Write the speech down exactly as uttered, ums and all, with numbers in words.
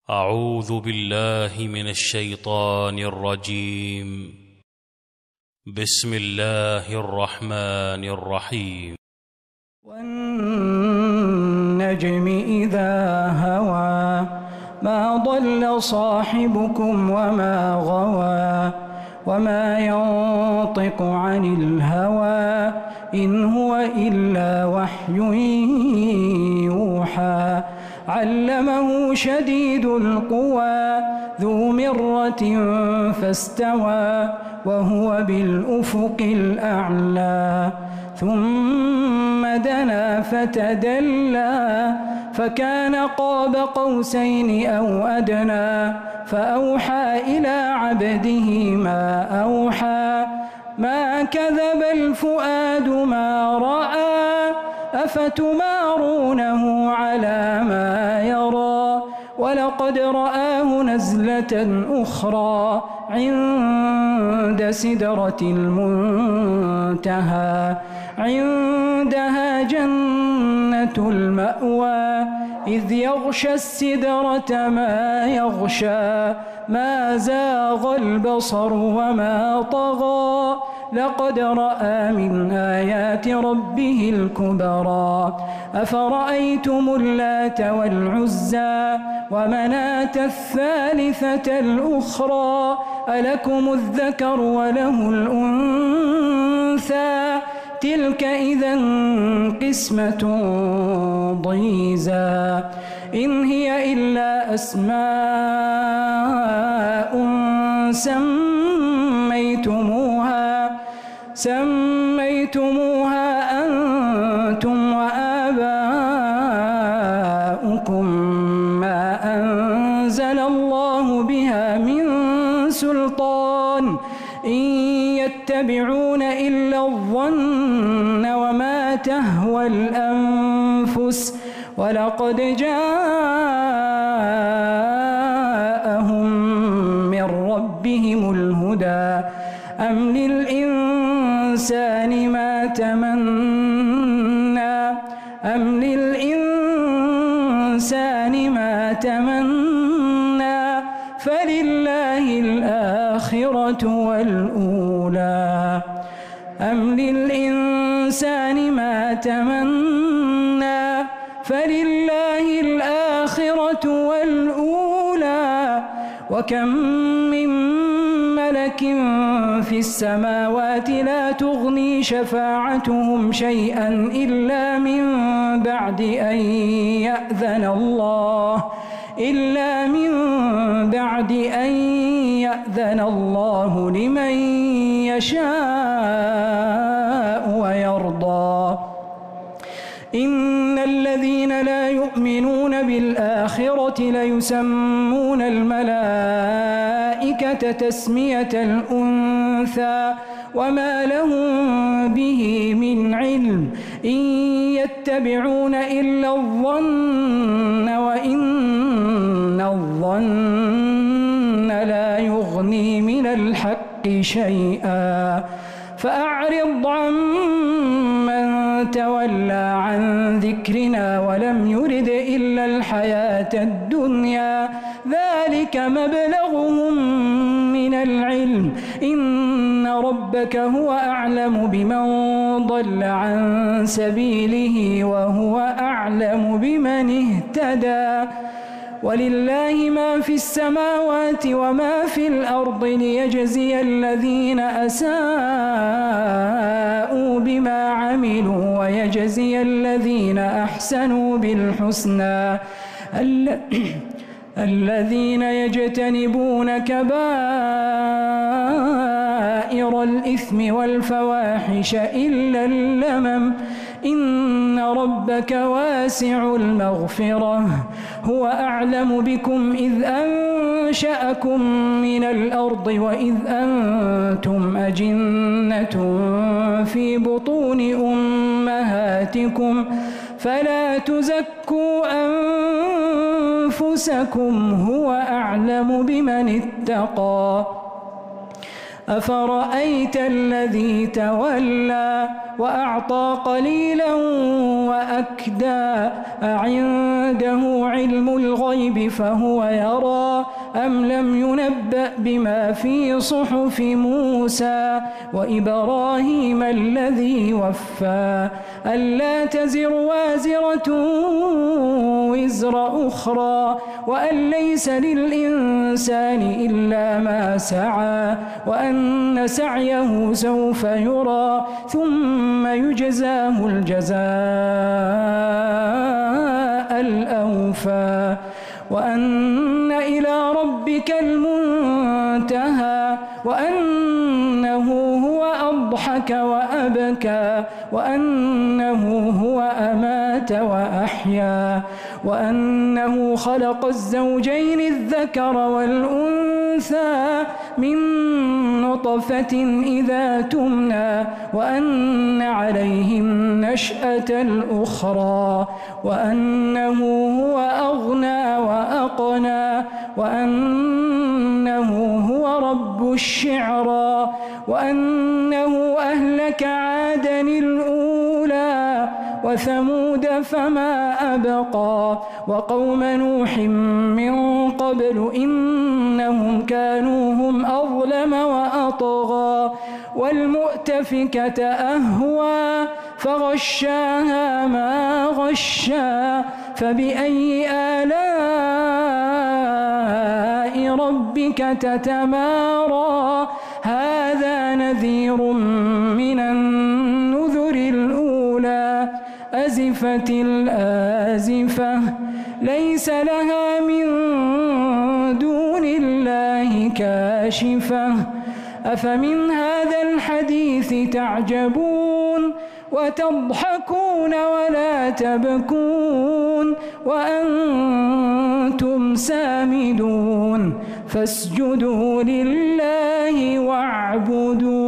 أعوذ بالله من الشيطان الرجيم. بسم الله الرحمن الرحيم. والنجم إذا هوى ما ضل صاحبكم وما غوى وما ينطق عن الهوى إن هو إلا وحي يوحى علمه شديد القوى ذو مرة فاستوى وهو بالأفق الأعلى ثم دنا فتدلى فكان قاب قوسين أو أدنى فأوحى إلى عبده ما أوحى ما كذب الفؤاد ما رأى أفتمارونه على ما يرى ولقد رآه نزلة أخرى عند سدرة المنتهى عندها جنة المأوى إذ يغشى السدرة ما يغشى ما زاغ البصر وما طغى لقد رأى من آيات ربه الكبرى أفرأيتم اللات والعزى ومناة الثالثة الأخرى ألكم الذكر وله الأنثى تلك إذا قسمة ضيزى إن هي إلا أسماء سميتموها سميتموها أنتم وآباؤكم ما أنزل الله بها من سلطان إن يتبعون إلا الظن وما تهوى الأنفس ولقد جاءهم من ربهم الهدى أم للإنسان ما تمنى أم للإنسان ما تمنى فلله الآخرة والأولى أم للإنسان ما تمنى فلله الآخرة والأولى وكم من ملك في السماوات لا تغني شفاعتهم شيئا إلا من بعد أن يأذن الله إلا من بعد أن يأذن الله لمن يشاء ويرضى إن الذين لا يؤمنون بالآخرة ليسمون الملائكة تسمية الأنثى وما لهم به من علم إن يتبعون إلا الظن وإن الظن لا يغني من الحق شيئا فأعرض عن من تولى عن ذكرنا ولم يرد إلا الحياة الدنيا ذلك مبلغهم من العلم إن ربك هو أعلم بمن ضل عن سبيله وهو أعلم بمن اهتدى ولله ما في السماوات وما في الأرض ليجزي الذين أساءوا بما عملوا ويجزي الذين أحسنوا بالحسنى الذين يجتنبون كبائر الإثم والفواحش إلا اللمم إن ربك واسع المغفرة هو أعلم بكم إذ أنشأكم من الأرض وإذ أنتم أجنة في بطون أمهاتكم فلا تزكوا أنفسكم هو أعلم بمن اتقى أفرأيت الذي تولى وأعطى قليلا وأكدى أعند عنده علم الغيب فهو يرى أم لم ينبأ بما في صحف موسى وإبراهيم الذي وفى ألا تزر وازرة وزر أخرى وأن ليس للإنسان إلا ما سعى وأن سعيه سوف يرى ثم يجزاه الجزاء الأوفى وأن إلى ربك المنتهى وأنه هو أضحك وأبكى وأنه هو أمات وأحيا وأنه خلق الزوجين الذكر والأنثى من نطفة إذا تمنى وأن عليه النشأة الأخرى وأنه هو أغنى وأقنى وأنه هو رب الشعرى وأنه أهلك عادا الأولى وثمود فما أبقى وقوم نوح من قبل إنهم كانوا هم أظلم وأطغى والمؤتفكة أهوى فغشاها ما غشا فبأي آلاء ربك تتمارى هذا نذير من النذر الأولى أزفت الآزفة ليس لها من دون الله كاشفة أفمن هذا الحديث تعجبون وتضحكون ولا تبكون وأنتم سامدون فاسجدوا لله واعبدوا